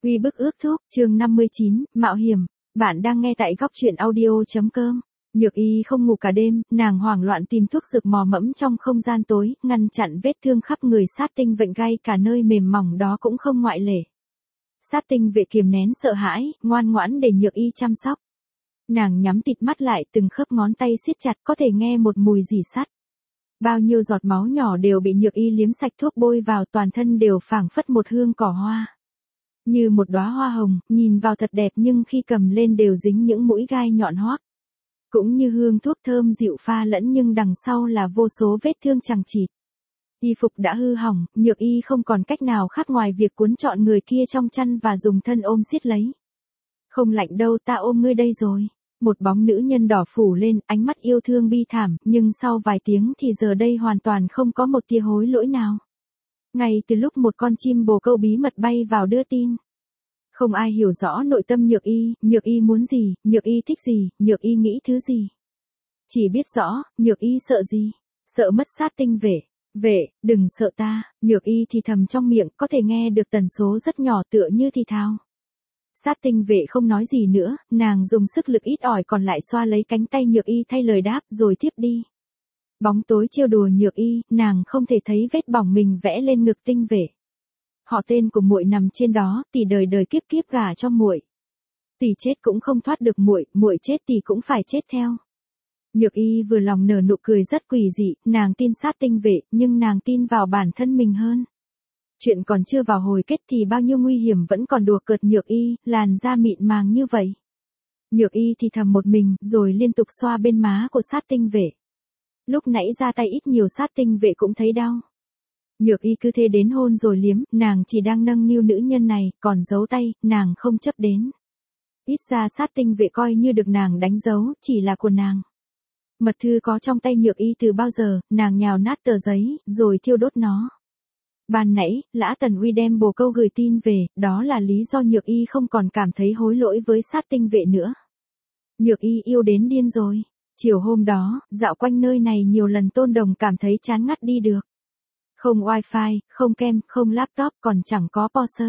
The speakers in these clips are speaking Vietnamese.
Quy bức ước thúc, chương 59, mạo hiểm. Bạn đang nghe tại góc truyện audio.com. Nhược Y không ngủ cả đêm, nàng hoảng loạn tìm thuốc dược mò mẫm trong không gian tối, ngăn chặn vết thương khắp người. Sát tinh vệnh gai cả nơi mềm mỏng đó cũng không ngoại lệ. Sát tinh vệ kiềm nén sợ hãi, ngoan ngoãn để Nhược Y chăm sóc. Nàng nhắm tịt mắt lại, từng khớp ngón tay siết chặt, có thể nghe một mùi rỉ sắt. Bao nhiêu giọt máu nhỏ đều bị Nhược Y liếm sạch, thuốc bôi vào toàn thân đều phảng phất một hương cỏ hoa. Như một đóa hoa hồng, nhìn vào thật đẹp nhưng khi cầm lên đều dính những mũi gai nhọn hoắt. Cũng như hương thuốc thơm dịu pha lẫn nhưng đằng sau là vô số vết thương chằng chịt. Y phục đã hư hỏng, Nhược Y không còn cách nào khác ngoài việc cuốn trọn người kia trong chăn và dùng thân ôm siết lấy. Không lạnh đâu, ta ôm ngươi đây rồi. Một bóng nữ nhân đỏ phủ lên, ánh mắt yêu thương bi thảm, nhưng sau vài tiếng thì giờ đây hoàn toàn không có một tia hối lỗi nào. Ngay từ lúc một con chim bồ câu bí mật bay vào đưa tin. Không ai hiểu rõ nội tâm Nhược Y muốn gì, Nhược Y thích gì, Nhược Y nghĩ thứ gì. Chỉ biết rõ, Nhược Y sợ gì, sợ mất sát tinh vệ. Vệ, đừng sợ ta, Nhược Y thì thầm trong miệng, có thể nghe được tần số rất nhỏ tựa như thì thào. Sát tinh vệ không nói gì nữa, nàng dùng sức lực ít ỏi còn lại xoa lấy cánh tay Nhược Y thay lời đáp rồi tiếp đi. Bóng tối trêu đùa Nhược Y, nàng không thể thấy vết bỏng mình vẽ lên ngực tinh vệ. Họ tên của muội nằm trên đó, tỷ đời đời kiếp kiếp gả cho muội. Tỷ chết cũng không thoát được muội, muội chết tỷ cũng phải chết theo. Nhược Y vừa lòng nở nụ cười rất quỷ dị, nàng tin sát tinh vệ, nhưng nàng tin vào bản thân mình hơn. Chuyện còn chưa vào hồi kết thì bao nhiêu nguy hiểm vẫn còn đùa cợt Nhược Y, làn da mịn màng như vậy. Nhược Y thì thầm một mình, rồi liên tục xoa bên má của sát tinh vệ. Lúc nãy ra tay ít nhiều sát tinh vệ cũng thấy đau. Nhược Y cứ thế đến hôn rồi liếm, nàng chỉ đang nâng niu nữ nhân này, còn giấu tay, nàng không chấp đến. Ít ra sát tinh vệ coi như được nàng đánh dấu, chỉ là của nàng. Mật thư có trong tay Nhược Y từ bao giờ, nàng nhào nát tờ giấy, rồi thiêu đốt nó. Ban nãy, Lã Tần Uy đem bồ câu gửi tin về, đó là lý do Nhược Y không còn cảm thấy hối lỗi với sát tinh vệ nữa. Nhược Y yêu đến điên rồi. Chiều hôm đó, dạo quanh nơi này nhiều lần Tôn Đồng cảm thấy chán ngắt đi được. Không wifi, không kem, không laptop, còn chẳng có poster.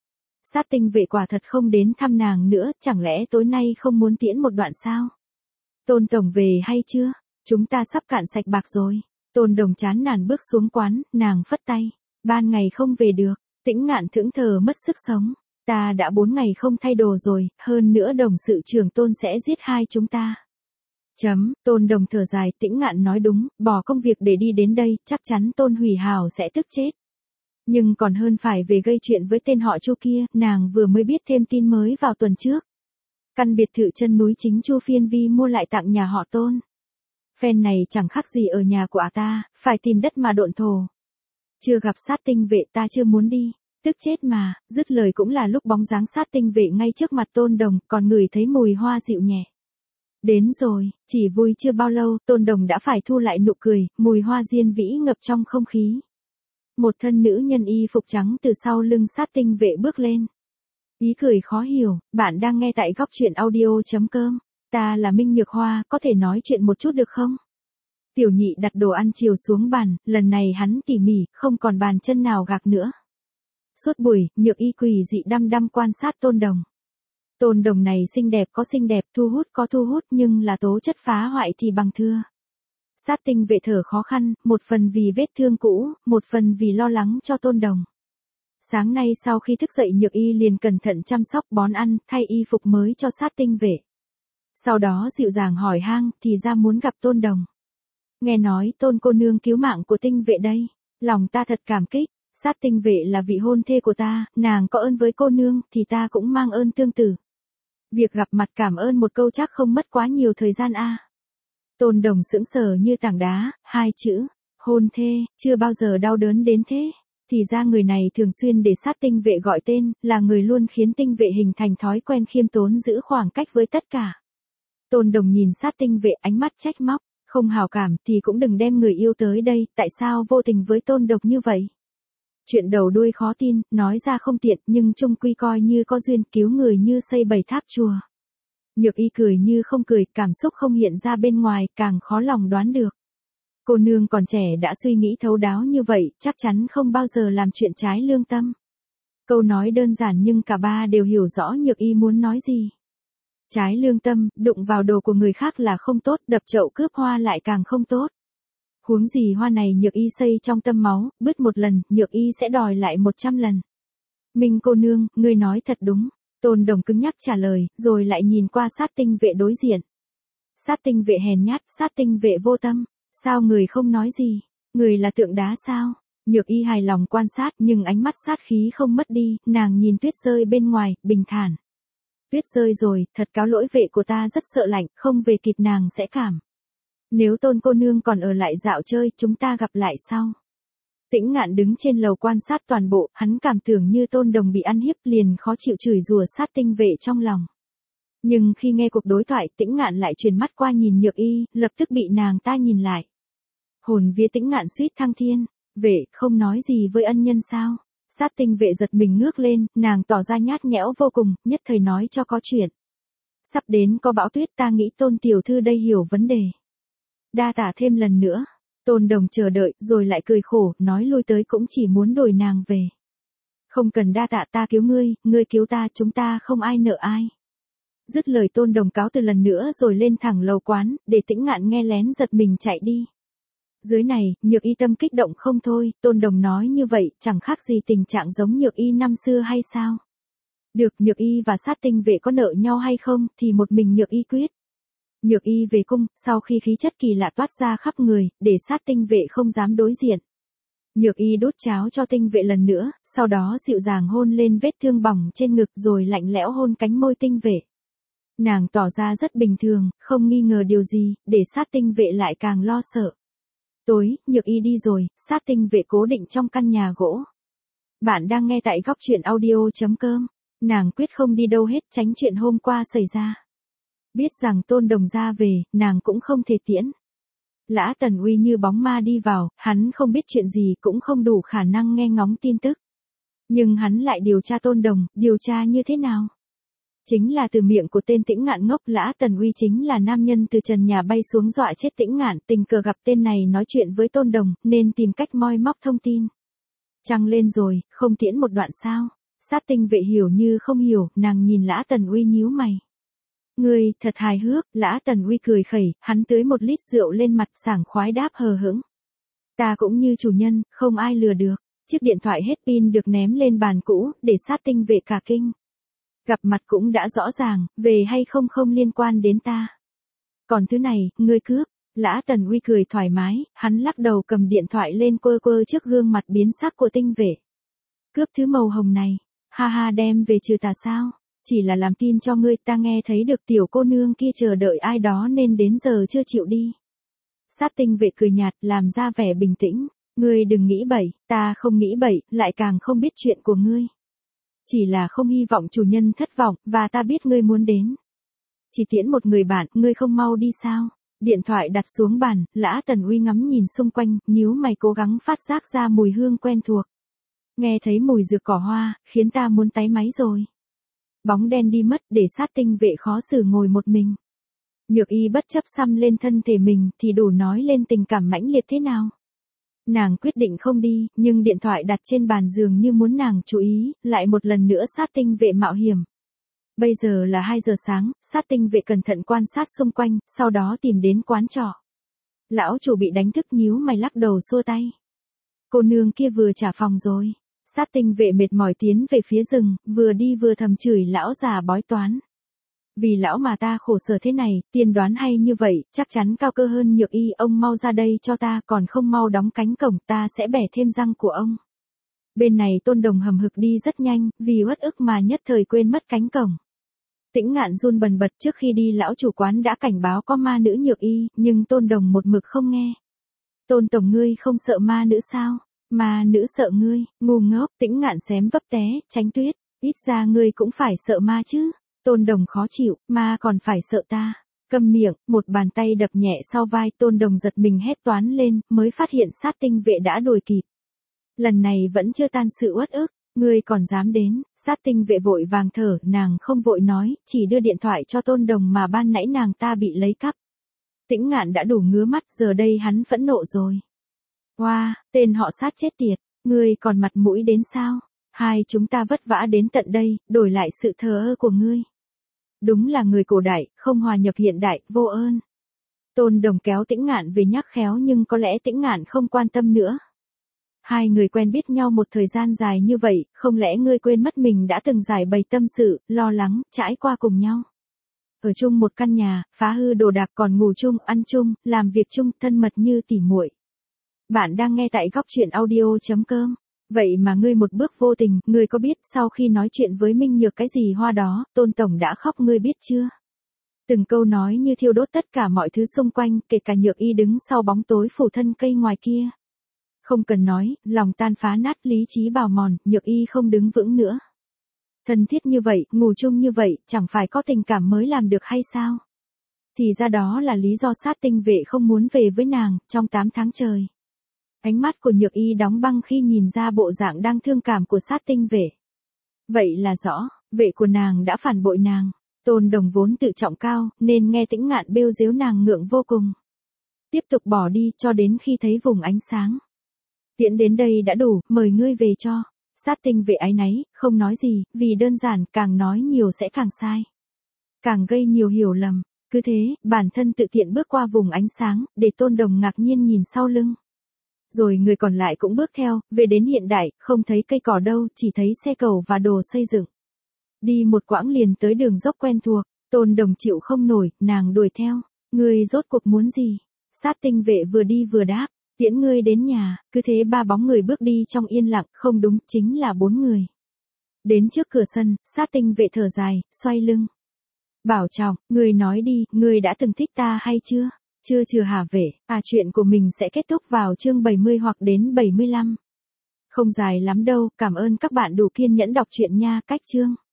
Sát tinh vệ quả thật không đến thăm nàng nữa, chẳng lẽ tối nay không muốn tiễn một đoạn sao? Tôn Tổng về hay chưa? Chúng ta sắp cạn sạch bạc rồi. Tôn Đồng chán nản bước xuống quán, nàng phất tay. Ban ngày không về được, Tĩnh Ngạn thững thờ mất sức sống. Ta đã 4 ngày không thay đồ rồi, hơn nữa Đồng sự trưởng Tôn sẽ giết hai chúng ta. Tôn Đồng thở dài, Tĩnh Ngạn nói đúng, bỏ công việc để đi đến đây, chắc chắn Tôn Hủy Hào sẽ tức chết. Nhưng còn hơn phải về gây chuyện với tên họ Chu kia, nàng vừa mới biết thêm tin mới vào tuần trước. Căn biệt thự chân núi chính Chu Phiên Vi mua lại tặng nhà họ Tôn. Phen này chẳng khác gì ở nhà của ta, phải tìm đất mà độn thổ. Chưa gặp sát tinh vệ ta chưa muốn đi, tức chết mà, dứt lời cũng là lúc bóng dáng sát tinh vệ ngay trước mặt Tôn Đồng, còn ngửi thấy mùi hoa dịu nhẹ. Đến rồi, chỉ vui chưa bao lâu, Tôn Đồng đã phải thu lại nụ cười, mùi hoa diên vĩ ngập trong không khí. Một thân nữ nhân y phục trắng từ sau lưng sát tinh vệ bước lên. Ý cười khó hiểu, bạn đang nghe tại góc truyện audio.com. Ta là Minh Nhược Hoa, có thể nói chuyện một chút được không? Tiểu Nhị đặt đồ ăn chiều xuống bàn, lần này hắn tỉ mỉ, không còn bàn chân nào gạc nữa. Suốt buổi, Nhược Y quỳ dị đăm đăm quan sát Tôn Đồng. Tôn Đồng này xinh đẹp có xinh đẹp, thu hút có thu hút, nhưng là tố chất phá hoại thì bằng thưa. Sát tinh vệ thở khó khăn, một phần vì vết thương cũ, một phần vì lo lắng cho Tôn Đồng. Sáng nay sau khi thức dậy Nhược Y liền cẩn thận chăm sóc bón ăn, thay y phục mới cho sát tinh vệ. Sau đó dịu dàng hỏi han, thì ra muốn gặp Tôn Đồng. Nghe nói Tôn cô nương cứu mạng của tinh vệ đây, lòng ta thật cảm kích, sát tinh vệ là vị hôn thê của ta, nàng có ơn với cô nương, thì ta cũng mang ơn tương tự. Việc gặp mặt cảm ơn một câu chắc không mất quá nhiều thời gian a. Tôn Đồng sững sờ như tảng đá, hai chữ, hôn thê, chưa bao giờ đau đớn đến thế. Thì ra người này thường xuyên để sát tinh vệ gọi tên, là người luôn khiến tinh vệ hình thành thói quen khiêm tốn giữ khoảng cách với tất cả. Tôn Đồng nhìn sát tinh vệ ánh mắt trách móc, không hào cảm thì cũng đừng đem người yêu tới đây, tại sao vô tình với Tôn Độc như vậy? Chuyện đầu đuôi khó tin, nói ra không tiện nhưng chung quy coi như có duyên, cứu người như xây 7 tháp chùa. Nhược Y cười như không cười, cảm xúc không hiện ra bên ngoài, càng khó lòng đoán được. Cô nương còn trẻ đã suy nghĩ thấu đáo như vậy, chắc chắn không bao giờ làm chuyện trái lương tâm. Câu nói đơn giản nhưng cả ba đều hiểu rõ Nhược Y muốn nói gì. Trái lương tâm, đụng vào đồ của người khác là không tốt, đập chậu cướp hoa lại càng không tốt. Huống gì hoa này Nhược Y xây trong tâm máu, bứt một lần, Nhược Y sẽ đòi lại 100 lần. Minh cô nương, ngươi nói thật đúng. Tôn Đồng cứng nhắc trả lời, rồi lại nhìn qua sát tinh vệ đối diện. Sát tinh vệ hèn nhát, sát tinh vệ vô tâm. Sao người không nói gì? Người là tượng đá sao? Nhược Y hài lòng quan sát nhưng ánh mắt sát khí không mất đi, nàng nhìn tuyết rơi bên ngoài, bình thản. Tuyết rơi rồi, thật cáo lỗi vệ của ta rất sợ lạnh, không về kịp nàng sẽ cảm. Nếu Tôn cô nương còn ở lại dạo chơi, chúng ta gặp lại sau. Tĩnh Ngạn đứng trên lầu quan sát toàn bộ, hắn cảm tưởng như Tôn Đồng bị ăn hiếp liền khó chịu chửi rủa sát tinh vệ trong lòng. Nhưng khi nghe cuộc đối thoại, Tĩnh Ngạn lại chuyển mắt qua nhìn Nhược Y, lập tức bị nàng ta nhìn lại. Hồn vía Tĩnh Ngạn suýt thăng thiên, vệ không nói gì với ân nhân sao? Sát tinh vệ giật mình ngước lên, nàng tỏ ra nhát nhẽo vô cùng, nhất thời nói cho có chuyện. Sắp đến có bão tuyết, ta nghĩ Tôn tiểu thư đây hiểu vấn đề. Đa tả thêm lần nữa. Tôn Đồng chờ đợi, rồi lại cười khổ, nói lui tới cũng chỉ muốn đuổi nàng về. Không cần đa tạ, ta cứu ngươi cứu ta, chúng ta không ai nợ ai. Dứt lời Tôn Đồng cáo từ lần nữa rồi lên thẳng lầu quán, để Tĩnh Ngạn nghe lén giật mình chạy đi. Dưới này, Nhược Y tâm kích động không thôi, Tôn Đồng nói như vậy, chẳng khác gì tình trạng giống Nhược Y năm xưa hay sao? Được, Nhược Y và sát tinh vệ có nợ nhau hay không, thì một mình Nhược Y quyết. Nhược Y về cung, sau khi khí chất kỳ lạ toát ra khắp người, để sát tinh vệ không dám đối diện. Nhược Y đút cháo cho tinh vệ lần nữa, sau đó dịu dàng hôn lên vết thương bỏng trên ngực rồi lạnh lẽo hôn cánh môi tinh vệ. Nàng tỏ ra rất bình thường, không nghi ngờ điều gì, để sát tinh vệ lại càng lo sợ. Tối, Nhược Y đi rồi, sát tinh vệ cố định trong căn nhà gỗ. Bạn đang nghe tại góc truyện audio.com. Nàng quyết không đi đâu hết, tránh chuyện hôm qua xảy ra. Biết rằng Tôn Đồng ra về, nàng cũng không thể tiễn. Lã Tần Uy như bóng ma đi vào, hắn không biết chuyện gì cũng không đủ khả năng nghe ngóng tin tức. Nhưng hắn lại điều tra Tôn Đồng, điều tra như thế nào? Chính là từ miệng của tên Tĩnh Ngạn ngốc. Lã Tần Uy chính là nam nhân từ trần nhà bay xuống dọa chết Tĩnh Ngạn, tình cờ gặp tên này nói chuyện với Tôn Đồng, nên tìm cách moi móc thông tin. Trăng lên rồi, không tiễn một đoạn sao? Sát tinh vệ hiểu như không hiểu, nàng nhìn Lã Tần Uy nhíu mày. Ngươi, thật hài hước. Lã Tần Uy cười khẩy, hắn tưới một lít rượu lên mặt sảng khoái đáp hờ hững. Ta cũng như chủ nhân, không ai lừa được. Chiếc điện thoại hết pin được ném lên bàn cũ, để sát tinh vệ cả kinh. Gặp mặt cũng đã rõ ràng, về hay không không liên quan đến ta. Còn thứ này, ngươi cướp. Lã Tần Uy cười thoải mái, hắn lắc đầu cầm điện thoại lên quơ quơ trước gương mặt biến sắc của tinh vệ. Cướp thứ màu hồng này, ha ha, đem về trừ tà sao? Chỉ là làm tin cho ngươi, ta nghe thấy được tiểu cô nương kia chờ đợi ai đó nên đến giờ chưa chịu đi. Sát tinh vệ cười nhạt, làm ra vẻ bình tĩnh. Ngươi đừng nghĩ bậy, ta không nghĩ bậy, lại càng không biết chuyện của ngươi. Chỉ là không hy vọng chủ nhân thất vọng, và ta biết ngươi muốn đến. Chỉ tiễn một người bạn, ngươi không mau đi sao? Điện thoại đặt xuống bàn, Lã Tần Uy ngắm nhìn xung quanh, nhíu mày cố gắng phát giác ra mùi hương quen thuộc. Nghe thấy mùi dược cỏ hoa, khiến ta muốn táy máy rồi. Bóng đen đi mất, để sát tinh vệ khó xử ngồi một mình. Nhược Y bất chấp xăm lên thân thể mình thì đủ nói lên tình cảm mãnh liệt thế nào. Nàng quyết định không đi, nhưng điện thoại đặt trên bàn giường như muốn nàng chú ý, lại một lần nữa sát tinh vệ mạo hiểm. Bây giờ là 2 giờ sáng, sát tinh vệ cẩn thận quan sát xung quanh, sau đó tìm đến quán trọ. Lão chủ bị đánh thức nhíu mày lắc đầu xua tay. Cô nương kia vừa trả phòng rồi. Sát tinh vệ mệt mỏi tiến về phía rừng, vừa đi vừa thầm chửi lão già bói toán. Vì lão mà ta khổ sở thế này, tiên đoán hay như vậy, chắc chắn cao cơ hơn Nhược Y, ông mau ra đây cho ta, còn không mau đóng cánh cổng, ta sẽ bẻ thêm răng của ông. Bên này Tôn Đồng hầm hực đi rất nhanh, vì uất ức mà nhất thời quên mất cánh cổng. Tĩnh Ngạn run bần bật, trước khi đi lão chủ quán đã cảnh báo có ma nữ Nhược Y, nhưng Tôn Đồng một mực không nghe. Tôn tổng, ngươi không sợ ma nữ sao? Ma nữ sợ ngươi, ngu ngốc. Tĩnh Ngạn xém vấp té, tránh tuyết. Ít ra ngươi cũng phải sợ ma chứ. Tôn Đồng khó chịu, ma còn phải sợ ta. Câm miệng, một bàn tay đập nhẹ sau vai. Tôn Đồng giật mình hét toán lên, mới phát hiện sát tinh vệ đã đuổi kịp. Lần này vẫn chưa tan sự uất ức. Ngươi còn dám đến? Sát tinh vệ vội vàng thở, nàng không vội nói, chỉ đưa điện thoại cho Tôn Đồng mà ban nãy nàng ta bị lấy cắp. Tĩnh Ngạn đã đủ ngứa mắt, giờ đây hắn phẫn nộ rồi. Wow, tên họ sát chết tiệt, ngươi còn mặt mũi đến sao? Hai chúng ta vất vả đến tận đây, đổi lại sự thờ ơ của ngươi. Đúng là người cổ đại, không hòa nhập hiện đại, vô ơn. Tôn Đồng kéo Tĩnh Ngạn về nhắc khéo nhưng có lẽ Tĩnh Ngạn không quan tâm nữa. Hai người quen biết nhau một thời gian dài như vậy, không lẽ ngươi quên mất mình đã từng giải bày tâm sự, lo lắng, trải qua cùng nhau. Ở chung một căn nhà, phá hư đồ đạc còn ngủ chung, ăn chung, làm việc chung, thân mật như tỉ muội. Bạn đang nghe tại góc chuyện audio.com. Vậy mà ngươi một bước vô tình, ngươi có biết sau khi nói chuyện với Minh Nhược cái gì hoa đó, Tôn Tổng đã khóc ngươi biết chưa? Từng câu nói như thiêu đốt tất cả mọi thứ xung quanh, kể cả Nhược Y đứng sau bóng tối phủ thân cây ngoài kia. Không cần nói, lòng tan phá nát, lý trí bào mòn, Nhược Y không đứng vững nữa. Thân thiết như vậy, ngủ chung như vậy, chẳng phải có tình cảm mới làm được hay sao? Thì ra đó là lý do Sát Tinh Vệ không muốn về với nàng, trong 8 tháng trời. Ánh mắt của Nhược Y đóng băng khi nhìn ra bộ dạng đang thương cảm của Sát Tinh Vệ. Vậy là rõ, vệ của nàng đã phản bội nàng. Tôn Đồng vốn tự trọng cao, nên nghe Tĩnh Ngạn bêu giếu nàng ngượng vô cùng. Tiếp tục bỏ đi cho đến khi thấy vùng ánh sáng. Tiễn đến đây đã đủ, mời ngươi về cho. Sát Tinh Vệ áy náy, không nói gì, vì đơn giản càng nói nhiều sẽ càng sai. Càng gây nhiều hiểu lầm. Cứ thế, bản thân tự tiện bước qua vùng ánh sáng, để Tôn Đồng ngạc nhiên nhìn sau lưng. Rồi người còn lại cũng bước theo, về đến hiện đại, không thấy cây cỏ đâu, chỉ thấy xe cầu và đồ xây dựng. Đi một quãng liền tới đường dốc quen thuộc, Tôn Đồng chịu không nổi, nàng đuổi theo. Ngươi rốt cuộc muốn gì? Sát Tinh Vệ vừa đi vừa đáp, tiễn ngươi đến nhà. Cứ thế ba bóng người bước đi trong yên lặng, không đúng, chính là 4 người. Đến trước cửa sân, Sát Tinh Vệ thở dài, xoay lưng. Bảo Trọng, ngươi nói đi, ngươi đã từng thích ta hay chưa? Chưa hả Vệ, chuyện của mình sẽ kết thúc vào chương 70 hoặc đến 75. Không dài lắm đâu, cảm ơn các bạn đủ kiên nhẫn đọc truyện nha, cách chương.